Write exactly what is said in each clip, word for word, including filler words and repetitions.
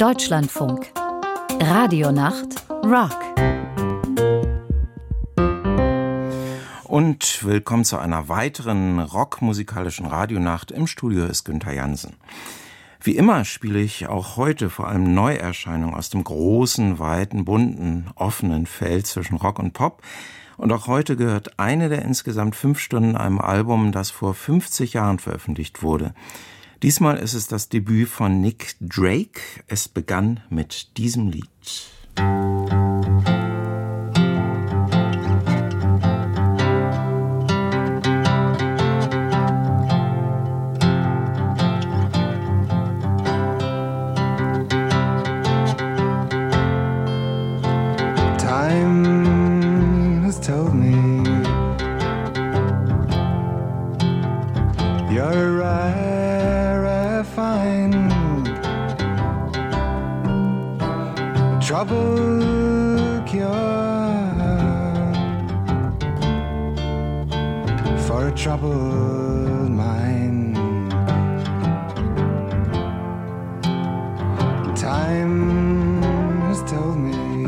Deutschlandfunk. Radionacht Rock. Und willkommen zu einer weiteren rockmusikalischen Radionacht. Im Studio ist Günther Jansen. Wie immer spiele ich auch heute vor allem Neuerscheinungen aus dem großen, weiten, bunten, offenen Feld zwischen Rock und Pop. Und auch heute gehört eine der insgesamt fünf Stunden einem Album, das vor fünfzig Jahren veröffentlicht wurde. Diesmal ist es das Debüt von Nick Drake. Es begann mit diesem Lied. Trouble cure for a troubled mind. Time has told me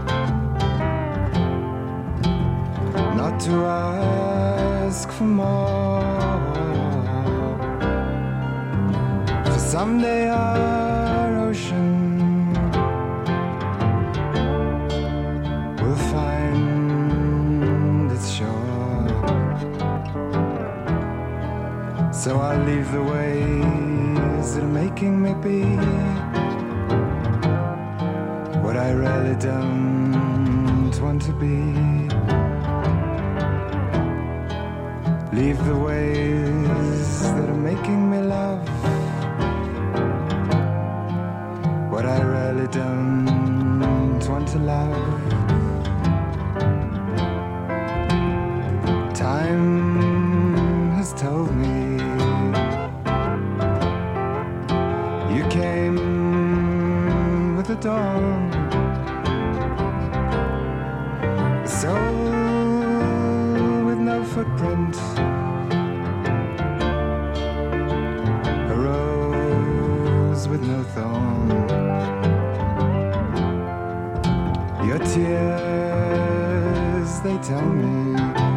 not to ask for more, for someday our ocean so I'll leave the ways that are making me be what I really don't want to be. Leave the ways that are making me love what I really don't want to love. Time has told me the dawn, a soul with no footprint, a rose with no thorn. Your tears, they tell me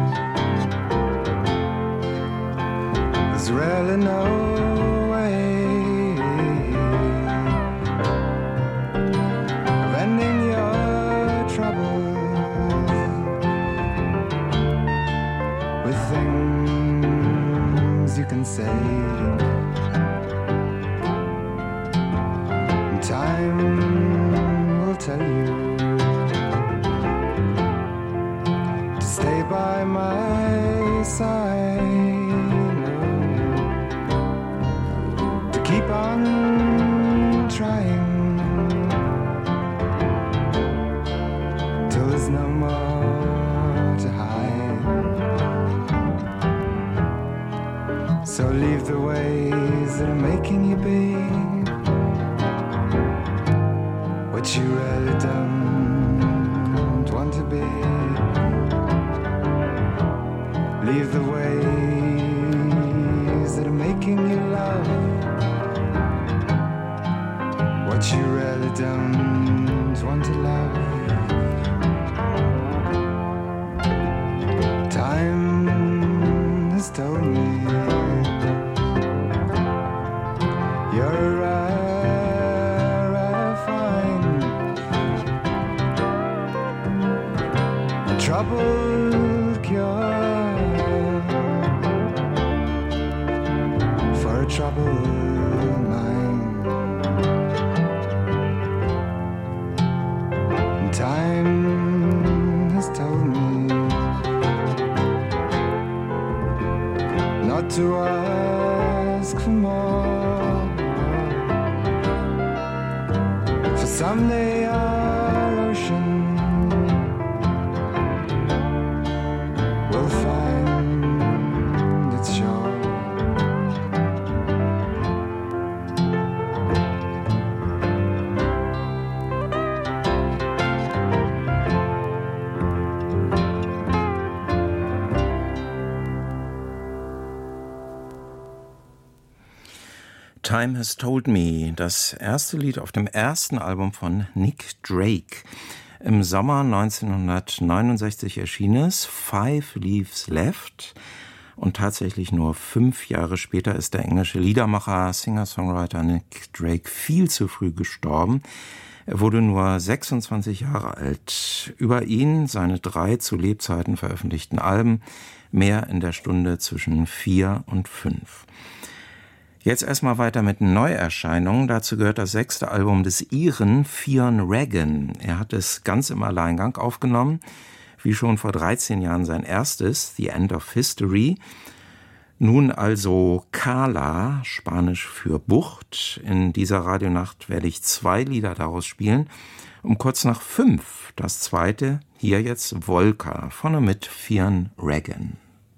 there's really no say. Time will tell you to stay by my side, to keep on trying till there's no more to hide. So leave the ways that are making you be what you really don't want to be. Leave the ways that are making you love what you really don't want to love. Time has told me you're rare, rare find, a troubled cure for a troubled mind. And time has told me not to ask for more. Someday our ocean will find its shore. Time Has Told Me, das erste Lied auf dem ersten Album von Nick Drake. Im Sommer neunzehnhundertneunundsechzig erschien es, Five Leaves Left. Und tatsächlich nur fünf Jahre später ist der englische Liedermacher, Singer-Songwriter Nick Drake viel zu früh gestorben. Er wurde nur sechsundzwanzig Jahre alt. Über ihn, seine drei zu Lebzeiten veröffentlichten Alben, mehr in der Stunde zwischen vier und fünf. Jetzt erstmal weiter mit Neuerscheinungen. Dazu gehört das sechste Album des Iren Fionn Regan. Er hat es ganz im Alleingang aufgenommen, wie schon vor dreizehn Jahren sein erstes, The End of History. Nun also Cala, Spanisch für Bucht. In dieser Radionacht werde ich zwei Lieder daraus spielen. Um kurz nach fünf das zweite, hier jetzt Volca, vorne mit Fionn Regan.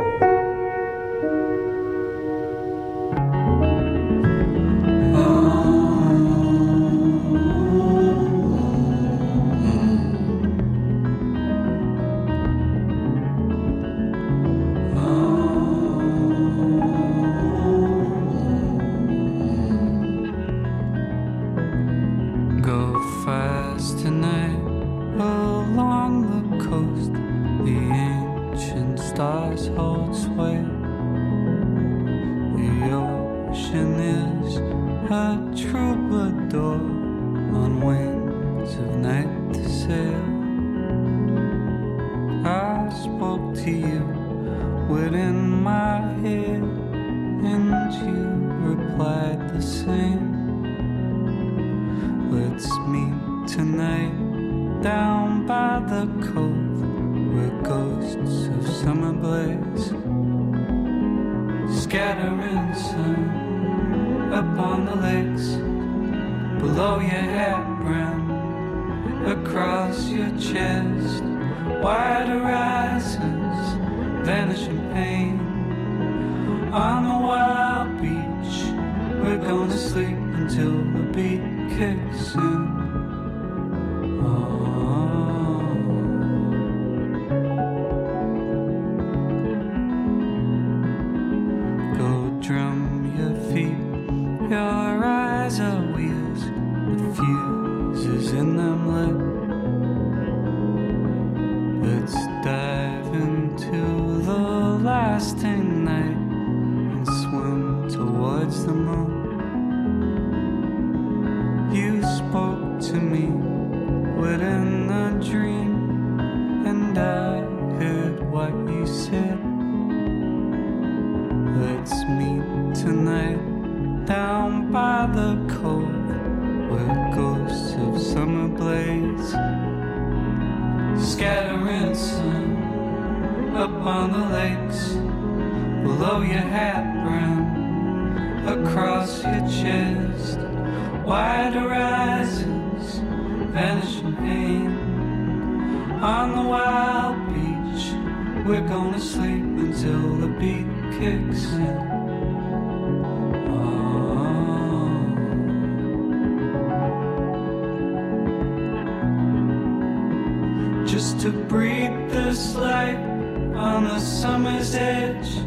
Just to breathe this light on the summer's edge.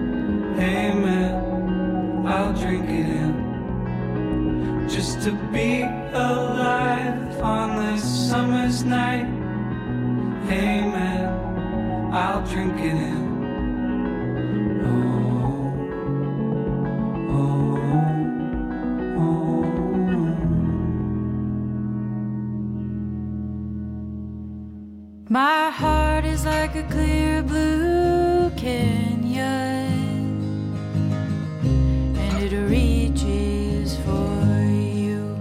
Amen, I'll drink it in. Just to be alive on this summer's night. Amen, I'll drink it in. My heart is like a clear blue canyon, and it reaches for you.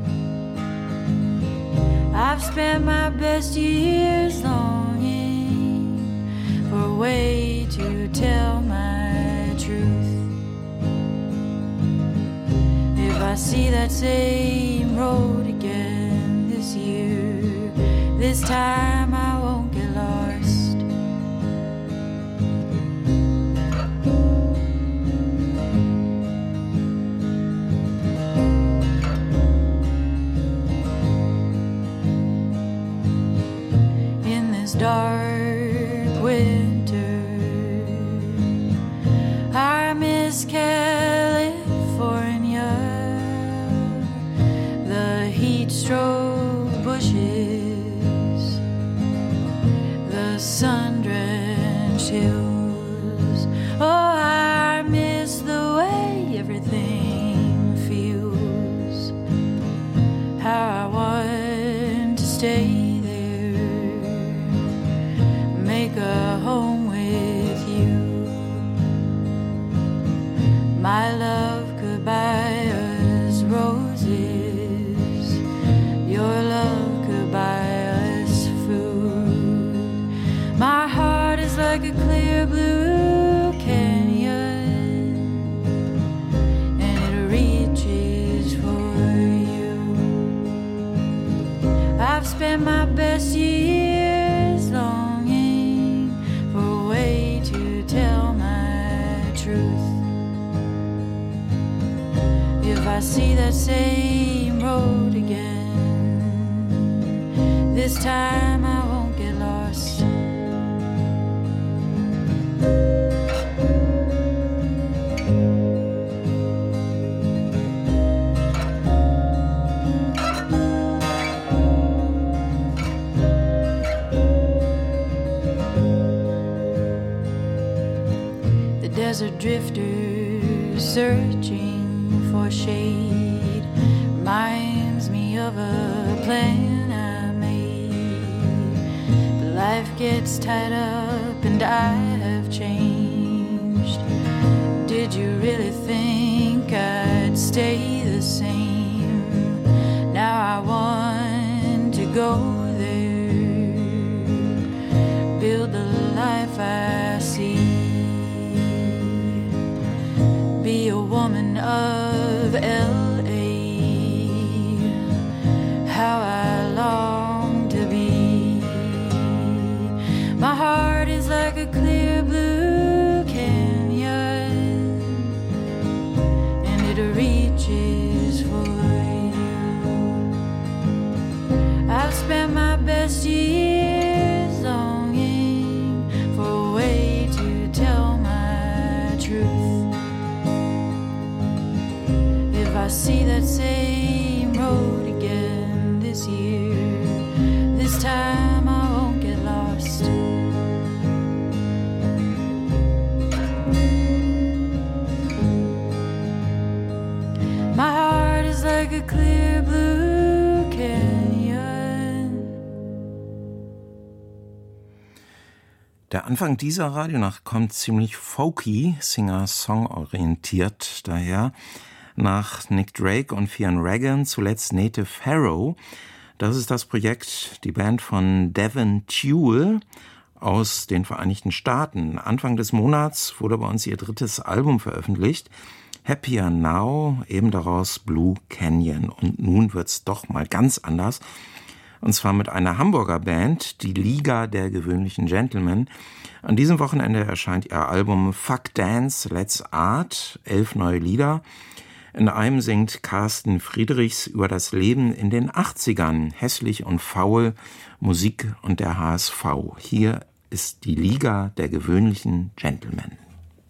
I've spent my best years longing for a way to tell my truth. If I see that same road again this year, this time I won't get lost. In this dark winter, I miss California. bushes, the sun-drenched hills. Oh, I miss the way everything feels. How I want to stay there, make a home with you. My love could buy us roses, your love could buy us food. My heart is like a clear blue canyon, and it reaches for you. I've spent my best years longing for a way to tell my truth. If I see that same road again, this time I won't get lost. The desert drifters searching for shade reminds me of a plan I made, but life gets tied up and I have changed. Did you really think I'd stay the same? Now I want to go there, build the life I see, be a woman of L A, how I long to be. My heart is like a clear blue canyon, and it reaches for you. I've spent my best years longing for a way to tell my truth. If I see that same road again this year, this time I won't get lost. My heart is like a clear blue canyon. Der Anfang dieser Radionacht kommt ziemlich folky, Singer-Song-orientiert daher. Nach Nick Drake und Fionn Regan zuletzt Native Harrow. Das ist das Projekt, die Band von Devin Tewell aus den Vereinigten Staaten. Anfang des Monats wurde bei uns ihr drittes Album veröffentlicht. Happier Now, eben daraus Blue Canyon. Und nun wird's doch mal ganz anders. Und zwar mit einer Hamburger Band, die Liga der gewöhnlichen Gentlemen. An diesem Wochenende erscheint ihr Album Fuck Dance, Let's Art, elf neue Lieder. In einem singt Carsten Friedrichs über das Leben in den achtzigern, hässlich und faul, Musik und der H S V. Hier ist die Liga der gewöhnlichen Gentlemen.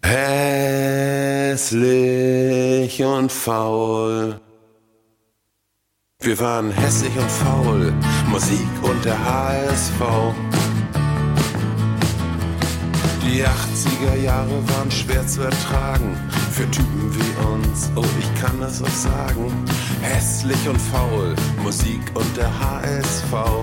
Hässlich und faul. Wir waren hässlich und faul, Musik und der H S V. Die achtziger Jahre waren schwer zu ertragen, für Typen wie uns, oh ich kann das auch sagen. Hässlich und faul, Musik und der H S V.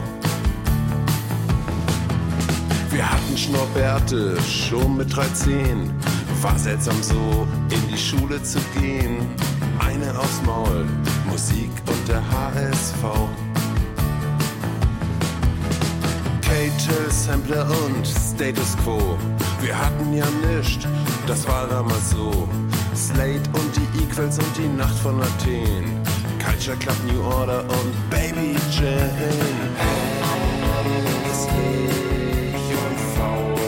Wir hatten Schnurrbärte, schon mit dreizehn, war seltsam so, in die Schule zu gehen. Eine aufs Maul, Musik und der H S V. K-Till, Sampler und Status Quo. Wir hatten ja nischt, das war damals so. Slate und die Equals und die Nacht von Athen. Culture Club, New Order und Baby Jane. Hässlich und faul.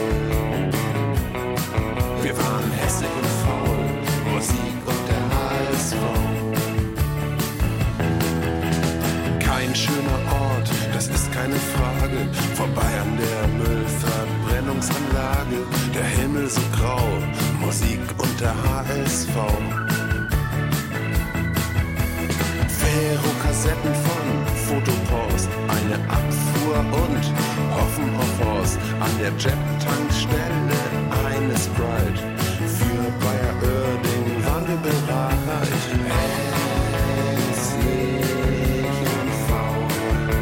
Wir waren hässlich und faul. Musik und der H S V. Kein schöner Ort, das ist keine Frage. Vorbei an der Müllverbrennungsanlage. Der Himmel so grau, Musik und der H S V. Vero-Kassetten von Fotopost, ein eine Abfuhr und hoffen auf was. An der Jet-Tankstelle eine Sprite. Für Bayer Oerding waren wir bereit. Hässlich und faul.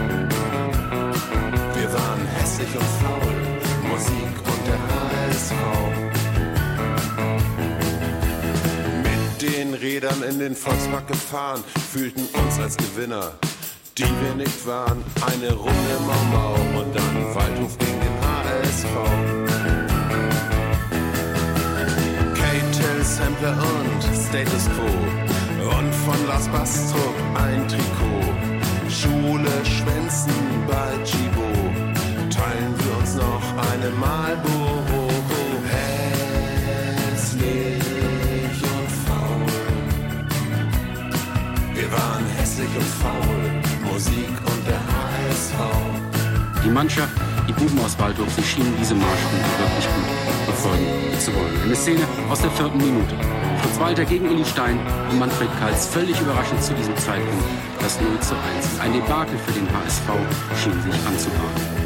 Wir waren hässlich und faul. Musik und der H S V. Den Rädern in den Volkspark gefahren, fühlten uns als Gewinner, die wir nicht waren. Eine Runde Mau Mau und dann Waldhof gegen den H S V. K-Tel, Sampler und Status Quo und von Lars Bastrup ein Trikot. Schule, Schwänzen bei Chibo, teilen wir uns noch eine Marlboro. Hässlich. Wir waren hässlich und faul, Musik und der H S V. Die Mannschaft, die Buben aus Waldhof, sie schienen diese Marschroute wirklich gut befolgen zu wollen. Eine Szene aus der vierten Minute. Fritz Walter gegen Uli Stein und Manfred Kals völlig überraschend zu diesem Zeitpunkt das null zu eins. Ein Debakel für den H S V schien sich anzubahnen.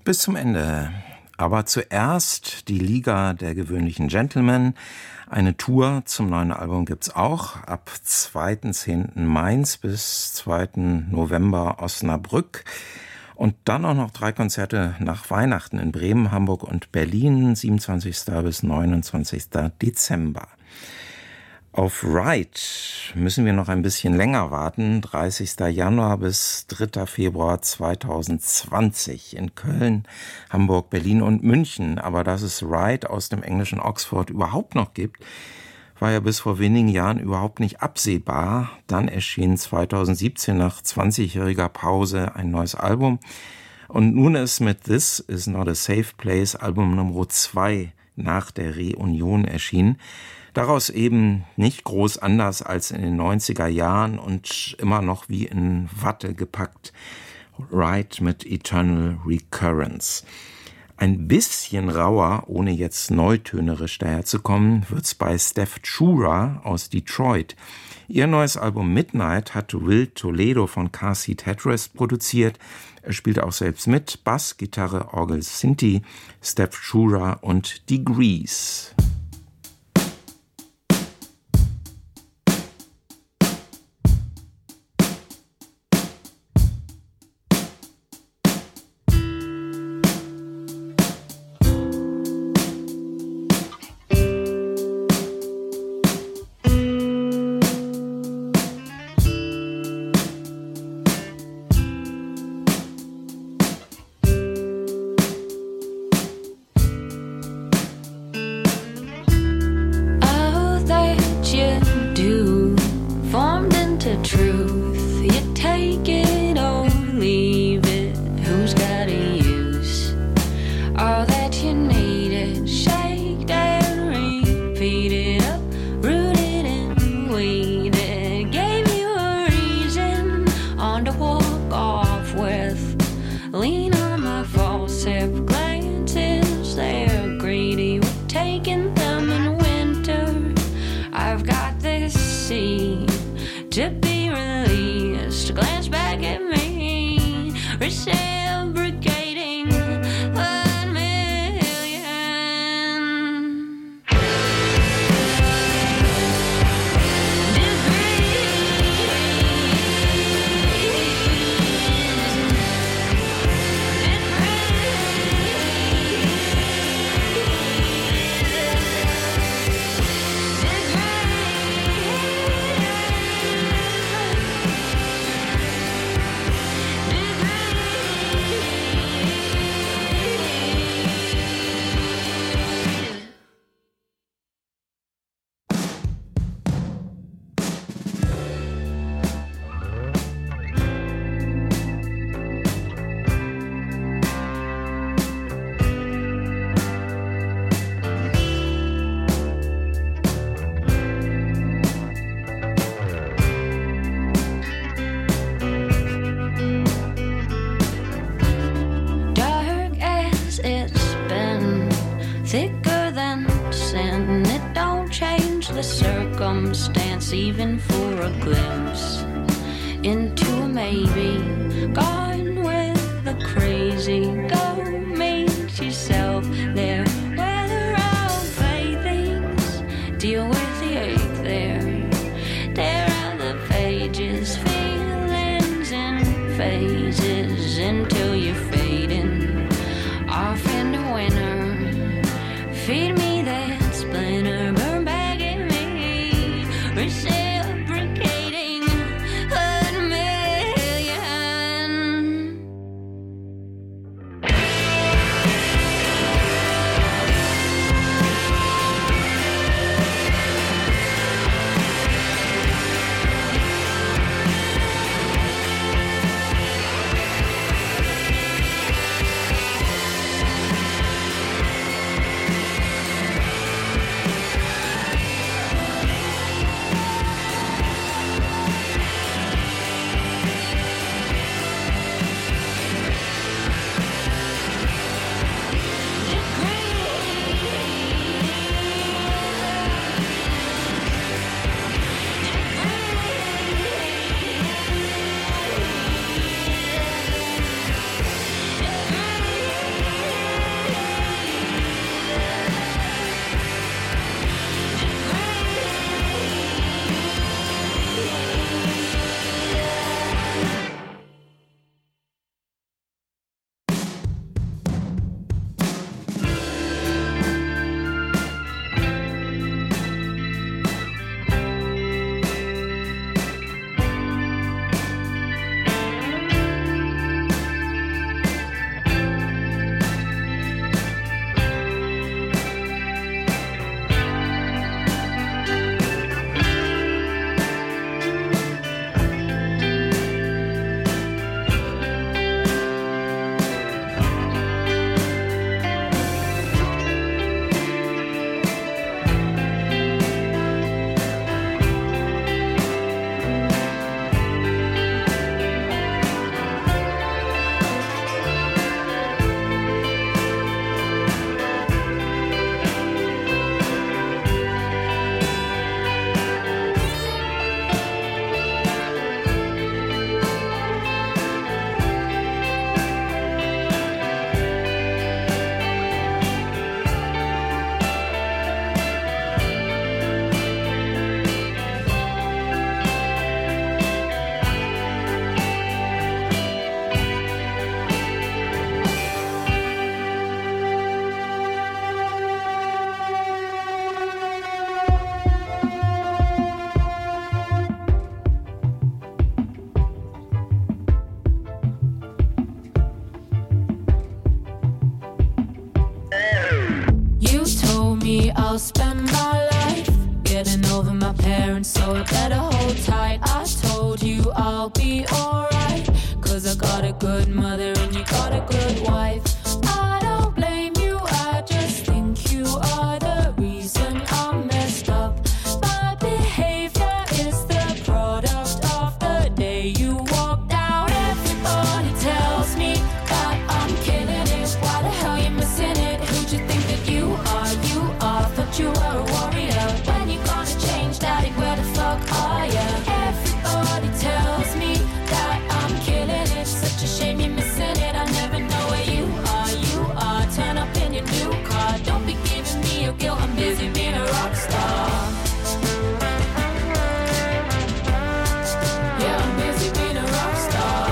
Bis zum Ende. Aber zuerst die Liga der gewöhnlichen Gentlemen. Eine Tour zum neuen Album gibt's auch. Ab zweiten zehnten Mainz bis zweiten November Osnabrück. Und dann auch noch drei Konzerte nach Weihnachten in Bremen, Hamburg und Berlin, siebenundzwanzigsten bis neunundzwanzigsten Dezember. Auf Ride müssen wir noch ein bisschen länger warten, dreißigsten Januar bis dritten Februar zweitausendzwanzig in Köln, Hamburg, Berlin und München. Aber dass es Ride aus dem englischen Oxford überhaupt noch gibt, war ja bis vor wenigen Jahren überhaupt nicht absehbar. Dann erschien zweitausendsiebzehn nach zwanzigjähriger Pause ein neues Album. Und nun ist mit This Is Not a Safe Place Album Nummer zwei nach der Reunion erschienen. Daraus eben nicht groß anders als in den neunziger Jahren und immer noch wie in Watte gepackt. Ride mit Eternal Recurrence. Ein bisschen rauer, ohne jetzt neutönerisch daherzukommen, wird's bei Steph Chura aus Detroit. Ihr neues Album Midnight hat Will Toledo von Car Seat Headrest produziert. Er spielt auch selbst mit, Bass, Gitarre, Orgel, Synthi, Steph Chura und Degrees. Even for a glimpse into a maybe, gone with the crazy. Go meet yourself there where the wrong playthings deal with the ache there. Tear out the pages, feelings in phases until you're fading off into winter. Feed me that splinter, burn back at me. Reciprocating a million. I'll spend my life getting over my parents, so I better hold tight. I told you I'll be alright, cause I got a good mother and you got a good wife. I don't blame you, I just think you are the reason I'm messed up. My behavior is the product of the day you walked out. Everybody tells me that I'm killing it. Why the hell you missing it? Who'd you think that you are? You are, thought you were a warrior. When you gonna change, daddy, where the fuck are ya? Everybody tells me that I'm killing it. Such a shame you're missing it. I never know where you are. You are, turn up in your new car. Don't be giving me your guilt, I'm busy being a rock star. Yeah, I'm busy being a rock star.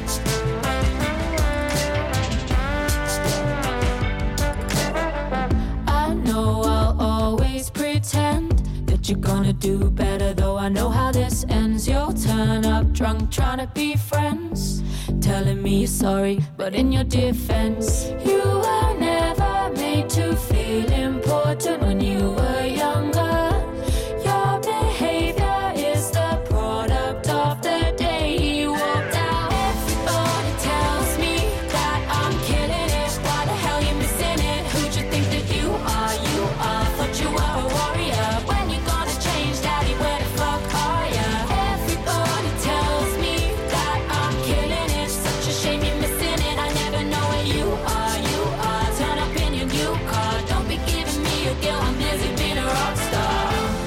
I know I'll always pretend that you're gonna do better, though I know how this ends. You'll turn up drunk trying to be friends, telling me you're sorry, but in your defense, you were never made to feel important when you were younger. Your behavior is the product of the day you walked out. Everybody tells me that I'm killing it. Why the hell you missing it? Who'd you think that you are? You are, thought you were a warrior. When you gonna change, daddy, where the fuck are ya? Everybody tells me that I'm killing it. Such a shame you're missing it. I never know where you are. You are, turn up in your new car. Don't be giving me your guilt, I'm busy being a rock star.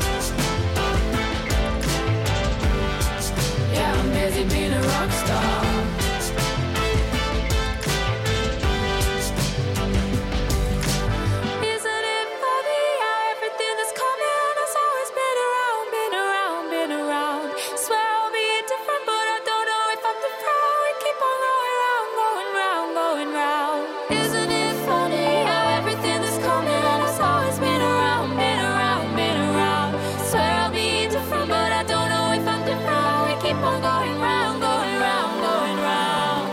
Yeah, I'm busy being a rock star. Isn't it funny how everything that's coming has always been around, been around, been around? Swear I'll be different, but I don't know if I'm different. We keep on going round, going round, going round. Isn't it funny how everything that's coming has always been around, been around, been around? Swear I'll be different, but I don't know if I'm different. We keep on going round, going round, going round.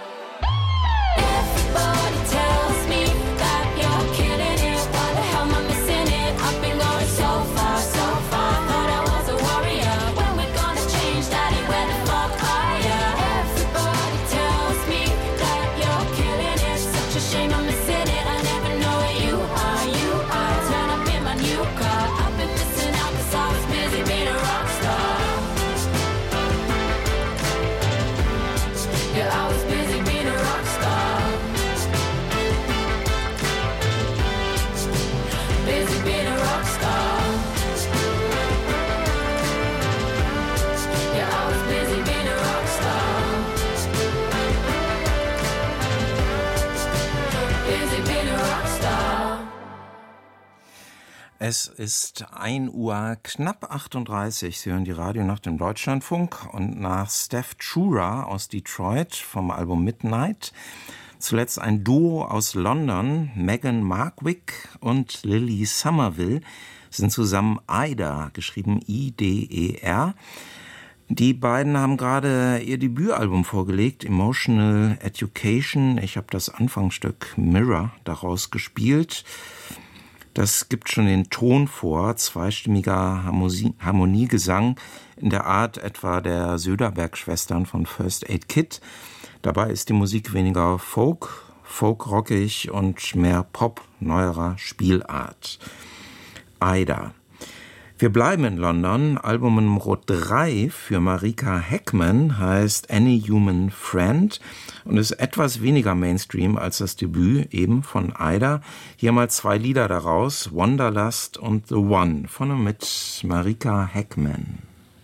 Everybody tells me that you're killing it. Why the hell am I missing it? I've been going so far, so far. Thought I was a warrior. When we gonna change, daddy, where the fuck are ya? Everybody tells me that you're killing it. Such a shame I'm missing it. I never know where you are. You are, turn up in my new car. I've been missing out cause I was busy being a rock star. Yeah, I was busy being a rock star. Busy being a rock star. Yeah, I was busy being a rock star. Busy being a rock star. Es ist ein Uhr knapp achtunddreißig. Sie hören die Radionacht im Deutschlandfunk und nach Steph Chura aus Detroit vom Album Midnight zuletzt ein Duo aus London, Megan Markwick und Lily Somerville, sind zusammen Ida, geschrieben I D E R. Die beiden haben gerade ihr Debütalbum vorgelegt, Emotional Education. Ich habe das Anfangsstück Mirror daraus gespielt. Das gibt schon den Ton vor, zweistimmiger Harmonie, Harmoniegesang in der Art etwa der Söderberg-Schwestern von First Aid Kit. Dabei ist die Musik weniger Folk, folkrockig und mehr Pop neuerer Spielart. Ida. Wir bleiben in London. Album Nummer drei für Marika Heckman heißt Any Human Friend und ist etwas weniger Mainstream als das Debüt eben von Ida. Hier mal zwei Lieder daraus, Wanderlust und The One, von und mit Marika Heckman.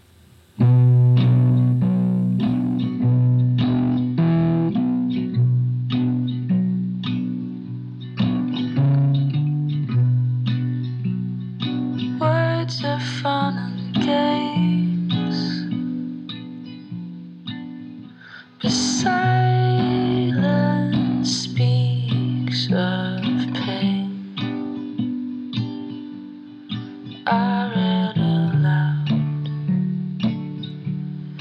Words are fun and games, but silence speaks of pain. I read aloud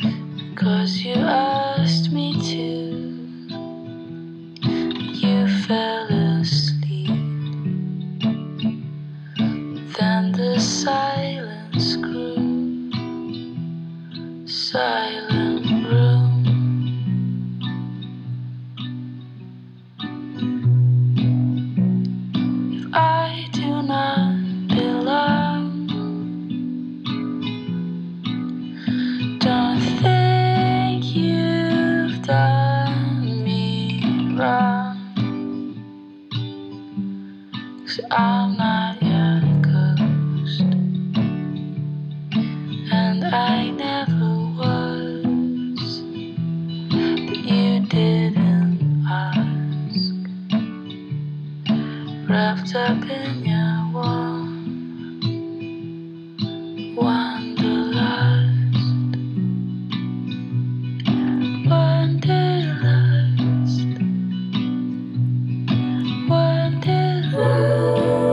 'cause I'm not your ghost, and I never was, but you didn't ask. Wrapped up in your warm wanderlust, wanderlust, wanderlust.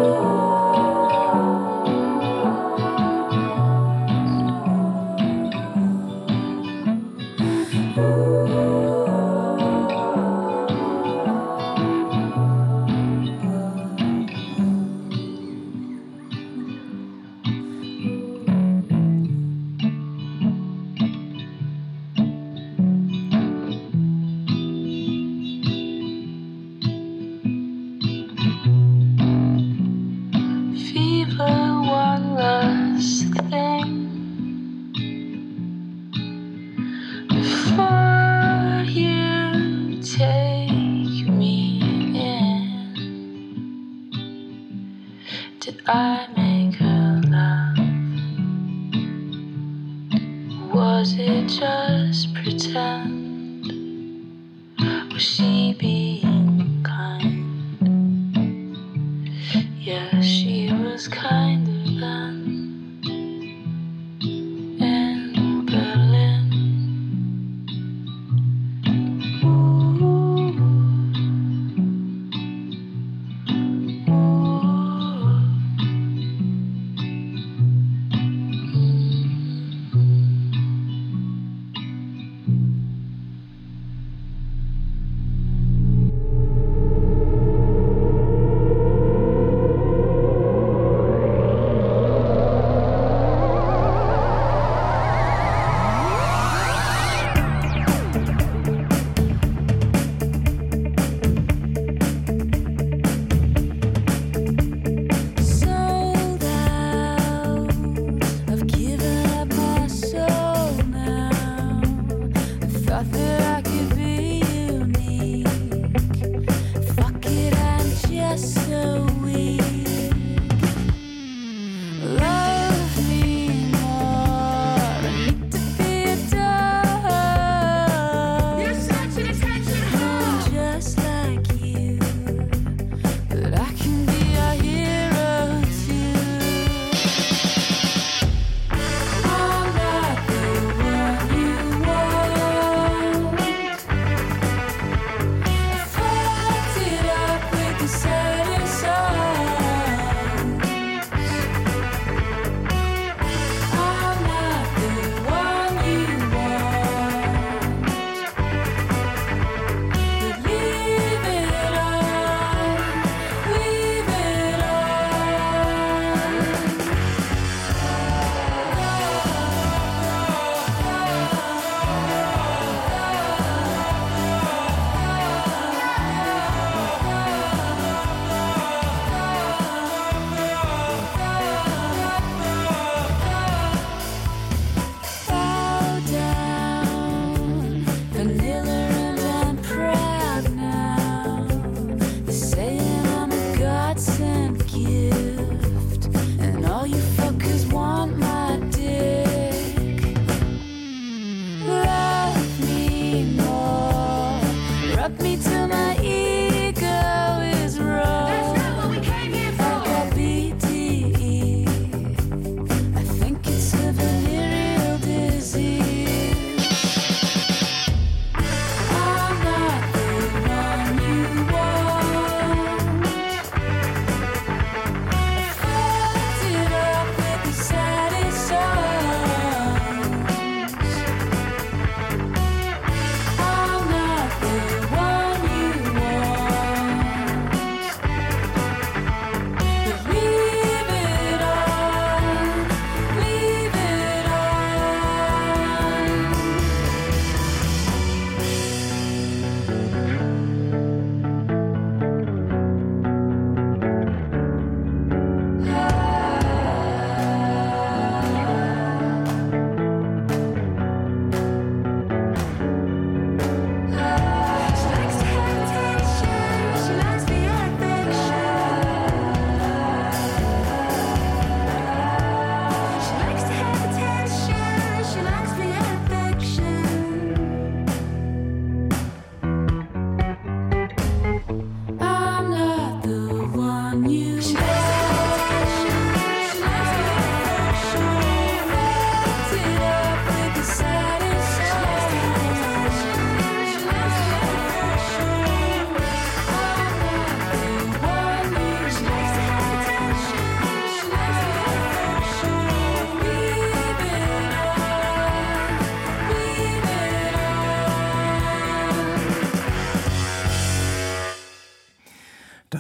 Fever, one last thing before you take me in. Did I make her laugh? Was it just pretend? Was she being kind? Yeah, she was kinder than in Berlin. Ooh, ooh.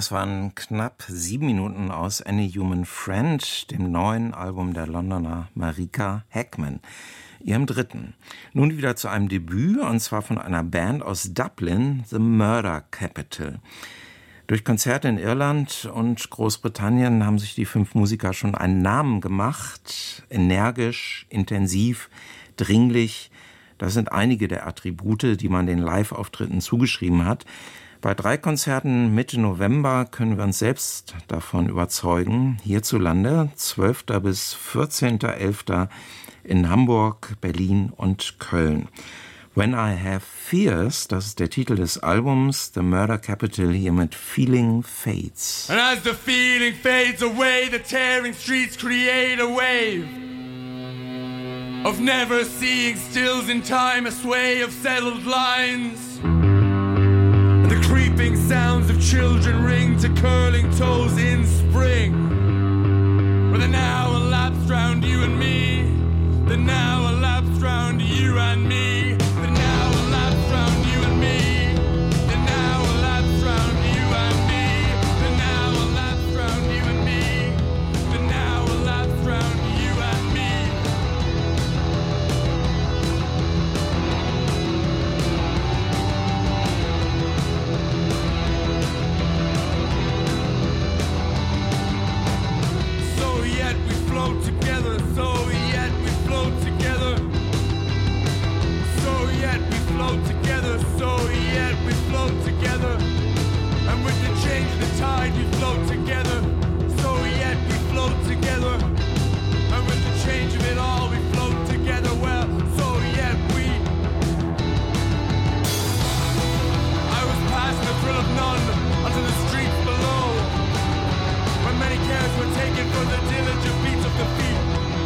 Das waren knapp sieben Minuten aus Any Human Friend, dem neuen Album der Londoner Marika Heckman, ihrem dritten. Nun wieder zu einem Debüt, und zwar von einer Band aus Dublin, The Murder Capital. Durch Konzerte in Irland und Großbritannien haben sich die fünf Musiker schon einen Namen gemacht. Energisch, intensiv, dringlich. Das sind einige der Attribute, die man den Live-Auftritten zugeschrieben hat. Bei drei Konzerten Mitte November können wir uns selbst davon überzeugen. Hierzulande zwölfter bis vierzehnter elfter in Hamburg, Berlin und Köln. When I Have Fears, das ist der Titel des Albums, The Murder Capital, hier mit Feeling Fades. And as the feeling fades away, the tearing streets create a wave of never seeing stills in time, a sway of settled lines. The creeping sounds of children ring to curling toes in spring. With an hour elapsed round you and me, the now elapsed round you and me, the now elapsed round you and me, the now elapsed round you and me, the now elapsed round you and me, the now elapsed round you and me. So yet we float together, so yet we float together, so yet we float together, so yet we float together, and with the change of the tide we float together, so yet we float together, and with the change of it all we float together, well, so yet we. I was passing the thrill of none onto the streets below, when many cares were taken for the diligent beats of the feet.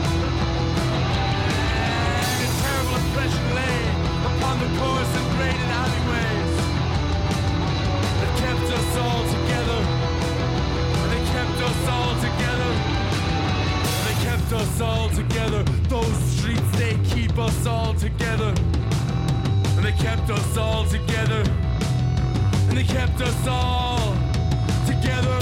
And a terrible oppression lay upon the coarse and graded alleyways that kept us all together. And they kept us all together. And they kept us all together. Those streets, they keep us all together. And they kept us all together. And they kept us all together.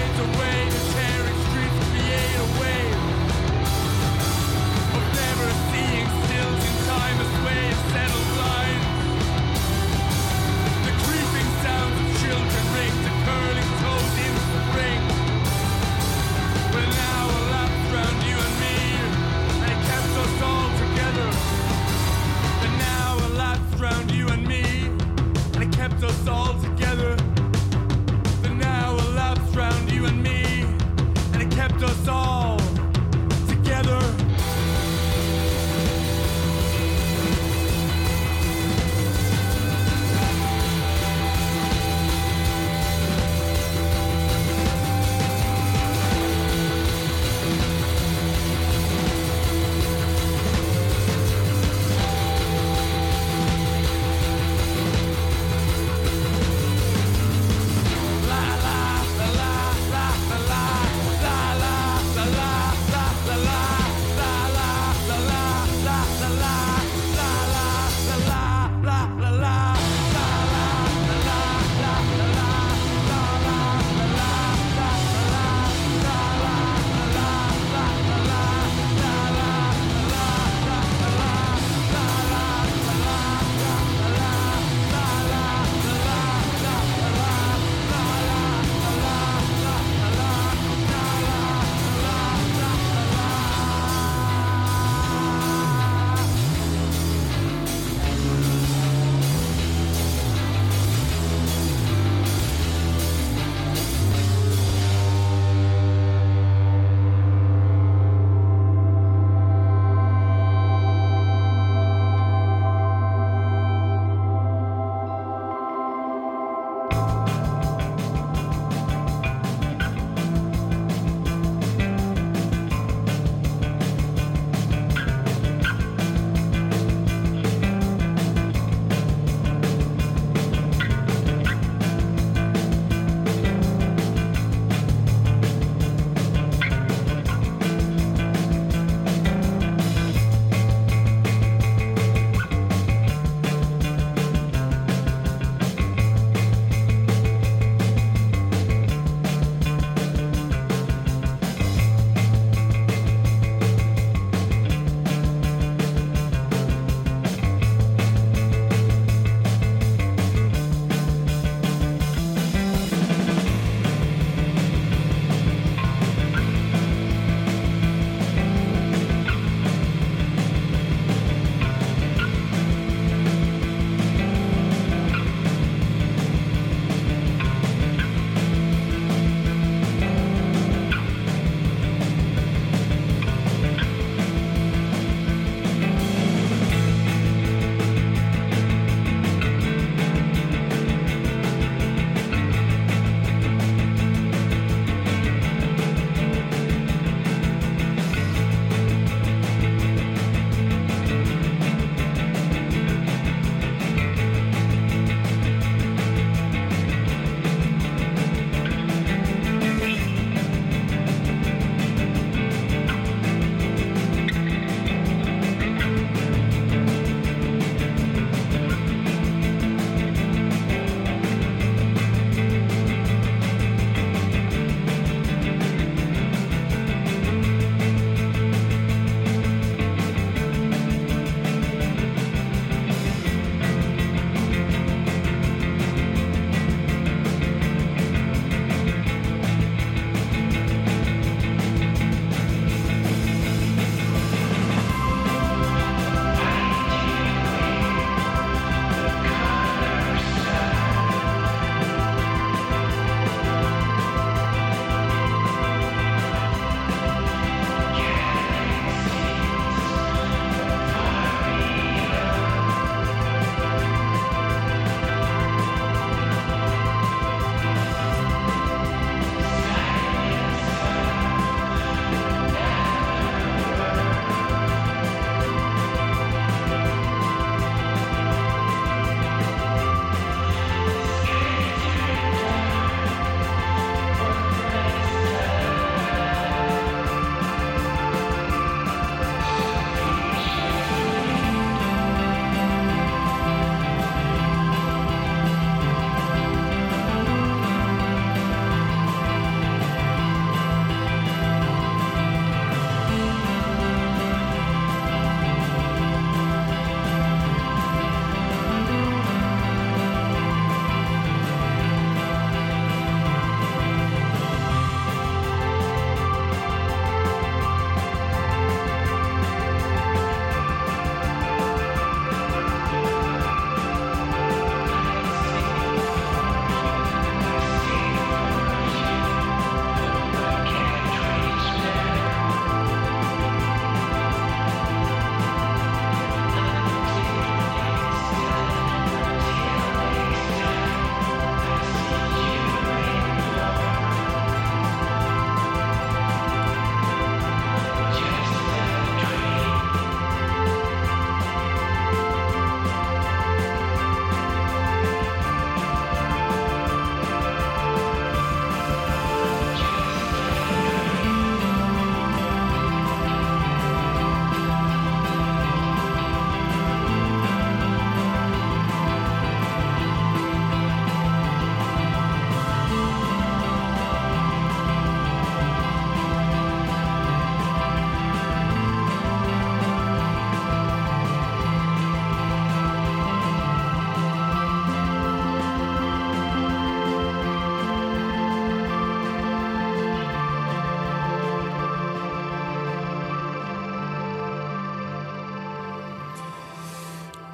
Away, the tearing streets create a wave of never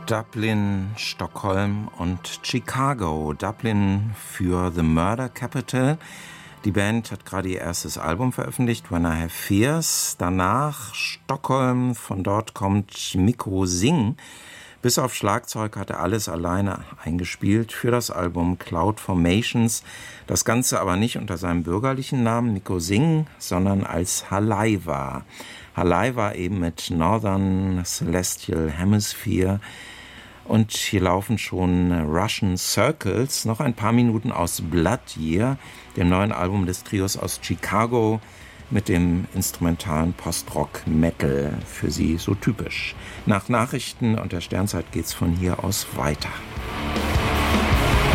Dublin, Stockholm und Chicago. Dublin für The Murder Capital. Die Band hat gerade ihr erstes Album veröffentlicht, When I Have Fears. Danach Stockholm, von dort kommt Mikko Singh. Bis auf Schlagzeug hat er alles alleine eingespielt für das Album Cloud Formations. Das Ganze aber nicht unter seinem bürgerlichen Namen Mikko Singh, sondern als Haleiwa. Haleiwa eben mit Northern Celestial Hemisphere. Und hier laufen schon Russian Circles, noch ein paar Minuten aus Blood Year, dem neuen Album des Trios aus Chicago, mit dem instrumentalen Postrock-Metal, für sie so typisch. Nach Nachrichten und der Sternzeit geht's von hier aus weiter.